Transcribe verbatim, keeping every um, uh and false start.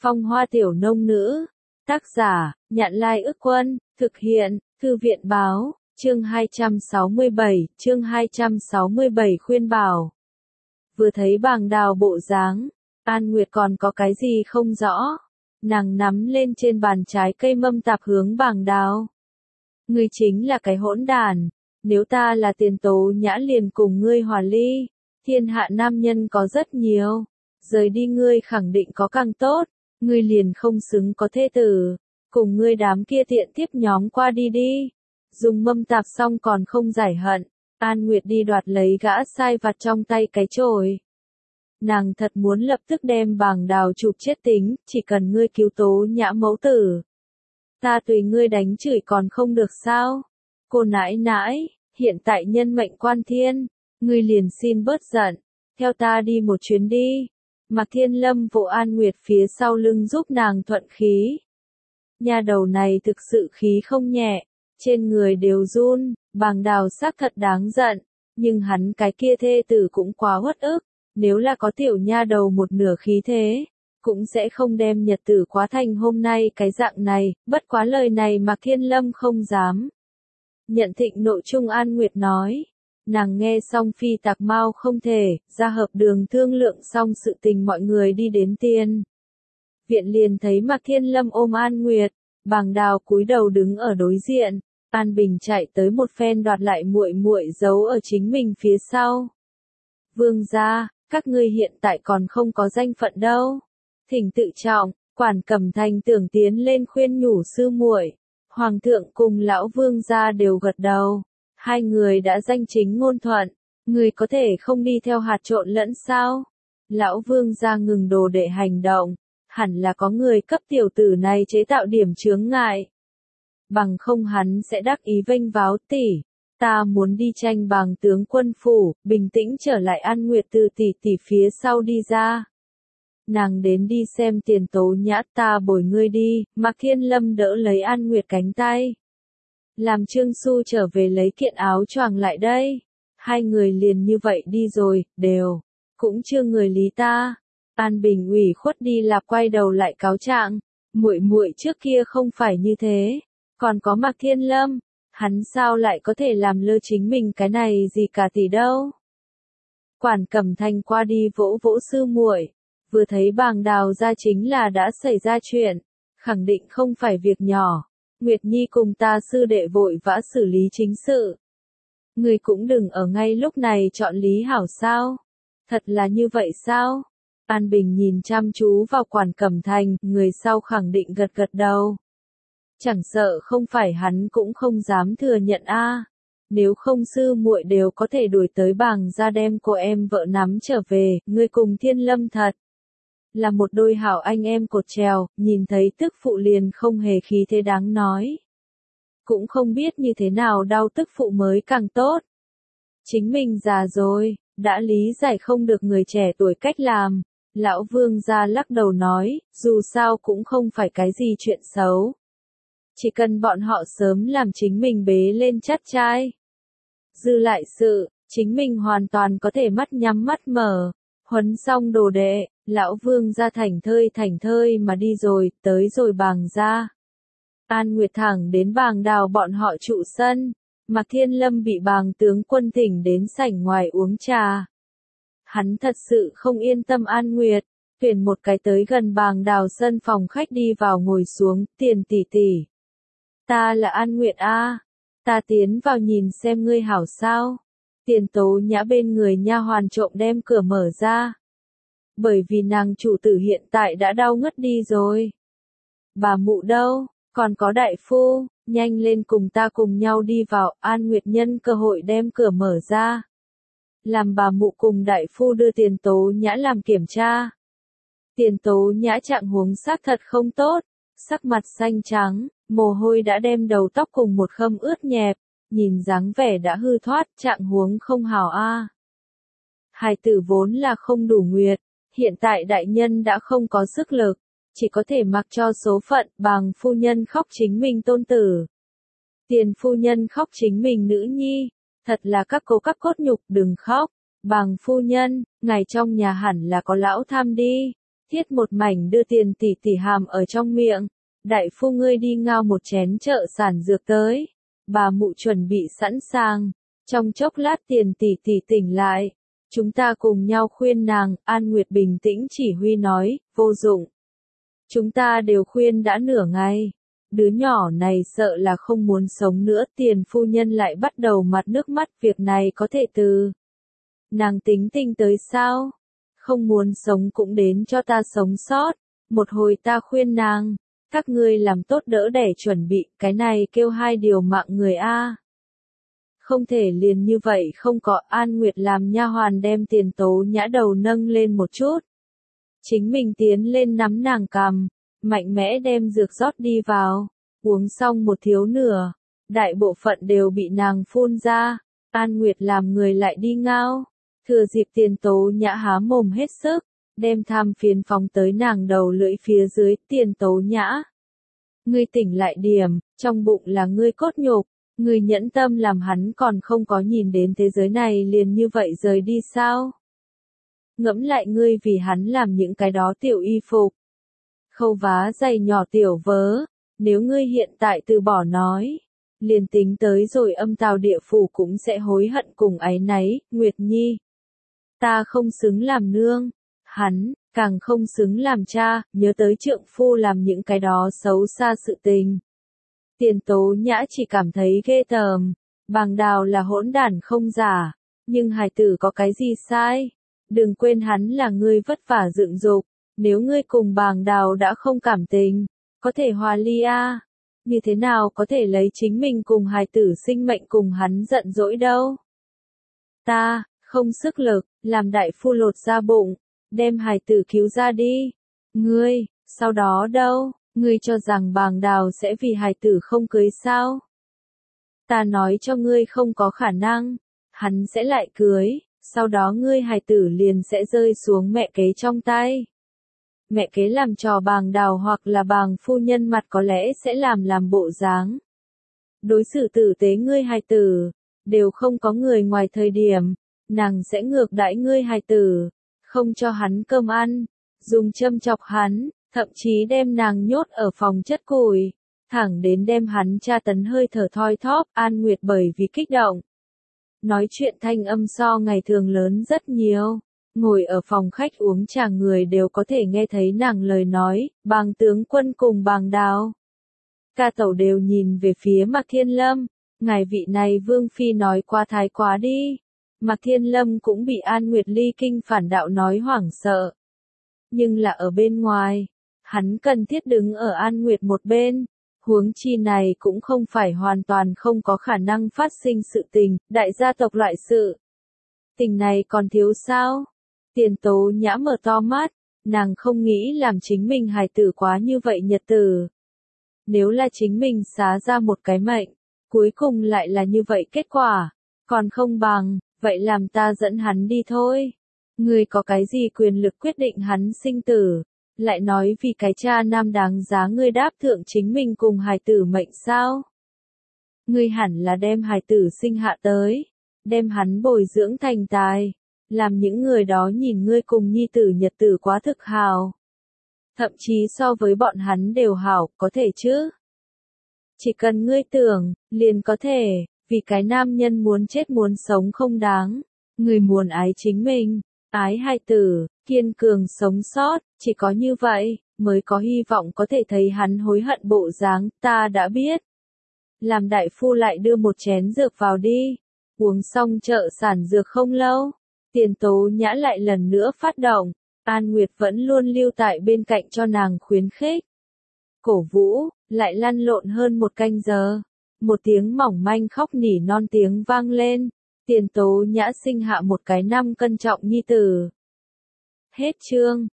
Phong Hoa Tiểu Nông Nữ. Tác giả, Nhạn Lai Ức Quân, thực hiện, Thư viện Báo, chương hai trăm sáu mươi bảy, chương hai trăm sáu mươi bảy khuyên bảo. Vừa thấy Bàng Đào bộ dáng, An Nguyệt còn có cái gì không rõ. Nàng nắm lên trên bàn trái cây mâm tạp hướng Bàng Đào. Ngươi chính là cái hỗn đản, nếu ta là Tiền Tố Nhã liền cùng ngươi hòa ly, thiên hạ nam nhân có rất nhiều, rời đi ngươi khẳng định có càng tốt, ngươi liền không xứng có thê tử, cùng ngươi đám kia tiện tiếp nhóm qua đi đi. Dùng mâm tạp xong còn không giải hận, An Nguyệt đi đoạt lấy gã sai vặt trong tay cái chổi. Nàng thật muốn lập tức đem Bàng Đào chụp chết tính, chỉ cần ngươi cứu Tố Nhã mẫu tử. Ta tùy ngươi đánh chửi còn không được sao? Cô nãi nãi, hiện tại nhân mệnh quan thiên, ngươi liền xin bớt giận, theo ta đi một chuyến đi. Mạc Thiên Lâm vỗ An Nguyệt phía sau lưng giúp nàng thuận khí. Nha đầu này thực sự khí không nhẹ, trên người đều run. Bàng Đào xác thật đáng giận, nhưng hắn cái kia thê tử cũng quá uất ức, nếu là có tiểu nha đầu một nửa khí thế, cũng sẽ không đem nhật tử quá thành hôm nay cái dạng này, bất quá lời này Mạc Thiên Lâm không dám. Nhận thịnh nội trung An Nguyệt nói, nàng nghe xong phi tạc mau không thể, ra hợp đường thương lượng xong sự tình mọi người đi đến tiên viện liền thấy Mạc Thiên Lâm ôm An Nguyệt, Bàng Đào cúi đầu đứng ở đối diện. An Bình chạy tới một phen đoạt lại muội muội giấu ở chính mình phía sau. Vương gia, các ngươi hiện tại còn không có danh phận đâu. Thỉnh tự trọng, Quản Cẩm Thành tưởng tiến lên khuyên nhủ sư muội. Hoàng thượng cùng lão vương gia đều gật đầu. Hai người đã danh chính ngôn thuận, người có thể không đi theo hạt trộn lẫn sao? Lão vương gia ngừng đồ đệ hành động, hẳn là có người cấp tiểu tử này chế tạo điểm chướng ngại. Bằng không hắn sẽ đắc ý vênh váo tỷ, ta muốn đi tranh Bàng tướng quân phủ, bình tĩnh trở lại. An Nguyệt từ tỷ tỷ phía sau đi ra. Nàng đến đi xem Tiền Tố Nhã, ta bồi ngươi đi. Mạc Thiên Lâm đỡ lấy An Nguyệt cánh tay. Làm Trương Xu trở về lấy kiện áo choàng lại đây. Hai người liền như vậy đi rồi, đều, cũng chưa người lý ta. An Bình ủy khuất đi là quay đầu lại cáo trạng, muội muội trước kia không phải như thế. Còn có Mạc Thiên Lâm, hắn sao lại có thể làm lơ chính mình cái này gì cả tỷ đâu. Quản Cẩm Thành qua đi vỗ vỗ sư muội, vừa thấy Bàng Đào ra chính là đã xảy ra chuyện, khẳng định không phải việc nhỏ. Nguyệt Nhi cùng ta sư đệ vội vã xử lý chính sự. Người cũng đừng ở ngay lúc này chọn lý hảo sao? Thật là như vậy sao? An Bình nhìn chăm chú vào Quản Cẩm Thành, người sau khẳng định gật gật đầu. Chẳng sợ không phải hắn cũng không dám thừa nhận a. Nếu không sư muội đều có thể đuổi tới Bàng gia đem cô em vợ nắm trở về, ngươi cùng Thiên Lâm thật là một đôi hảo anh em cột trèo, nhìn thấy tức phụ liền không hề khí thế đáng nói. Cũng không biết như thế nào đau tức phụ mới càng tốt. Chính mình già rồi, đã lý giải không được người trẻ tuổi cách làm. Lão Vương gia lắc đầu nói, dù sao cũng không phải cái gì chuyện xấu. Chỉ cần bọn họ sớm làm chính mình bế lên chắt trai. Dư lại sự, chính mình hoàn toàn có thể mắt nhắm mắt mở. Huấn xong đồ đệ, lão Vương gia thảnh thơi thảnh thơi mà đi rồi, tới rồi Bàng gia. An Nguyệt thẳng đến Bàng Đào bọn họ trụ sân. Mạc Thiên Lâm bị Bàng tướng quân thỉnh đến sảnh ngoài uống trà. Hắn thật sự không yên tâm An Nguyệt, tuyển một cái tới gần Bàng Đào sân phòng khách đi vào ngồi xuống. Tiền tỷ tỷ, ta là An Nguyệt a, ta tiến vào nhìn xem ngươi hảo sao. Tiền Tố Nhã bên người nha hoàn trộm đem cửa mở ra. Bởi vì nàng chủ tử hiện tại đã đau ngất đi rồi. Bà mụ đâu, còn có đại phu, nhanh lên cùng ta cùng nhau đi vào. An Nguyệt nhân cơ hội đem cửa mở ra. Làm bà mụ cùng đại phu đưa Tiền Tố Nhã làm kiểm tra. Tiền Tố Nhã trạng huống xác thật không tốt, sắc mặt xanh trắng, mồ hôi đã đem đầu tóc cùng một khâm ướt nhẹp, nhìn dáng vẻ đã hư thoát, trạng huống không hào a. Hài tử vốn là không đủ nguyệt, hiện tại đại nhân đã không có sức lực, chỉ có thể mặc cho số phận. Bàng phu nhân khóc chính mình tôn tử. Tiền phu nhân khóc chính mình nữ nhi, thật là các cố các cốt nhục, đừng khóc. Bàng phu nhân, ngài trong nhà hẳn là có lão tham đi, Thiết một mảnh đưa tiền tỷ tỷ hàm ở trong miệng. Đại phu ngươi đi ngao một chén trợ sản dược tới. Bà mụ chuẩn bị sẵn sàng. Trong chốc lát tiền tỷ tỷ tỉnh lại. Chúng ta cùng nhau khuyên nàng, An Nguyệt bình tĩnh chỉ huy nói, vô dụng. Chúng ta đều khuyên đã nửa ngày. Đứa nhỏ này sợ là không muốn sống nữa, tiền phu nhân lại bắt đầu mặt nước mắt, việc này có thể từ nàng tính tình tới sao? Không muốn sống cũng đến cho ta sống sót. Một hồi ta khuyên nàng, các ngươi làm tốt đỡ đẻ chuẩn bị, cái này kêu hai điều mạng người a. Không thể liền như vậy không có. An Nguyệt làm nha hoàn đem Tiền Tố Nhã đầu nâng lên một chút. Chính mình tiến lên nắm nàng cằm, mạnh mẽ đem dược rót đi vào, uống xong một thiếu nửa, đại bộ phận đều bị nàng phun ra. An Nguyệt làm người lại đi ngao, thừa dịp Tiền Tố Nhã há mồm hết sức, đem tham phiến phóng tới nàng đầu lưỡi phía dưới. Tiền Tố Nhã, ngươi tỉnh lại điểm, trong bụng là ngươi cốt nhục, ngươi nhẫn tâm làm hắn còn không có nhìn đến thế giới này liền như vậy rời đi sao? Ngẫm lại ngươi vì hắn làm những cái đó tiểu y phục, khâu vá giày nhỏ tiểu vớ, nếu ngươi hiện tại từ bỏ nói, liền tính tới rồi âm tào địa phủ cũng sẽ hối hận cùng áy náy. Nguyệt Nhi, ta không xứng làm nương, hắn, càng không xứng làm cha, nhớ tới trượng phu làm những cái đó xấu xa sự tình. Tiền Tố Nhã chỉ cảm thấy ghê tởm, Bàng Đào là hỗn đản không giả, nhưng hài tử có cái gì sai? Đừng quên hắn là ngươi vất vả dựng dục, nếu ngươi cùng Bàng Đào đã không cảm tình, có thể hòa ly a, như thế nào có thể lấy chính mình cùng hài tử sinh mệnh cùng hắn giận dỗi đâu? Ta, không sức lực, làm đại phu lột ra bụng, đem hài tử cứu ra đi. Ngươi, sau đó đâu? Ngươi cho rằng Bàng Đào sẽ vì hài tử không cưới sao? Ta nói cho ngươi không có khả năng, hắn sẽ lại cưới, sau đó ngươi hài tử liền sẽ rơi xuống mẹ kế trong tay. Mẹ kế làm trò Bàng Đào hoặc là Bàng phu nhân mặt có lẽ sẽ làm làm bộ dáng. Đối xử tử tế ngươi hài tử, đều không có người ngoài thời điểm, nàng sẽ ngược đãi ngươi hài tử, không cho hắn cơm ăn, dùng châm chọc hắn, thậm chí đem nàng nhốt ở phòng chất củi, thẳng đến đem hắn tra tấn hơi thở thoi thóp. An Nguyệt bởi vì kích động, nói chuyện thanh âm so ngày thường lớn rất nhiều, ngồi ở phòng khách uống trà người đều có thể nghe thấy nàng lời nói. Bàng tướng quân cùng Bàng Đào, ca tẩu đều nhìn về phía Mạc Thiên Lâm, ngài vị này vương phi nói quá thái quá đi. Mạc Thiên Lâm cũng bị An Nguyệt ly kinh phản đạo nói hoảng sợ, nhưng là ở bên ngoài, hắn cần thiết đứng ở An Nguyệt một bên, huống chi này cũng không phải hoàn toàn không có khả năng phát sinh sự tình, đại gia tộc loại sự. Tình này còn thiếu sao? Tiền Tố Nhã mở to mắt, nàng không nghĩ làm chính mình hài tử quá như vậy nhật tử. Nếu là chính mình xá ra một cái mệnh, cuối cùng lại là như vậy kết quả, còn không bằng, vậy làm ta dẫn hắn đi thôi. Ngươi có cái gì quyền lực quyết định hắn sinh tử? Lại nói vì cái cha nam đáng giá ngươi đáp thượng chính mình cùng hài tử mệnh sao? Ngươi hẳn là đem hài tử sinh hạ tới, đem hắn bồi dưỡng thành tài, làm những người đó nhìn ngươi cùng nhi tử nhật tử quá thực hào. Thậm chí so với bọn hắn đều hảo, có thể chứ? Chỉ cần ngươi tưởng, liền có thể, vì cái nam nhân muốn chết muốn sống không đáng, ngươi muốn ái chính mình, ái hài tử, kiên cường sống sót, chỉ có như vậy, mới có hy vọng có thể thấy hắn hối hận bộ dáng. Ta đã biết. Làm đại phu lại đưa một chén dược vào đi. Uống xong trợ sản dược không lâu, Tiền Tố Nhã lại lần nữa phát động. An Nguyệt vẫn luôn lưu tại bên cạnh cho nàng khuyến khích, cổ vũ, lại lăn lộn hơn một canh giờ. Một tiếng mỏng manh khóc nỉ non tiếng vang lên. Tiền Tố Nhã sinh hạ một cái năm cân trọng nhi tử. Hết chương.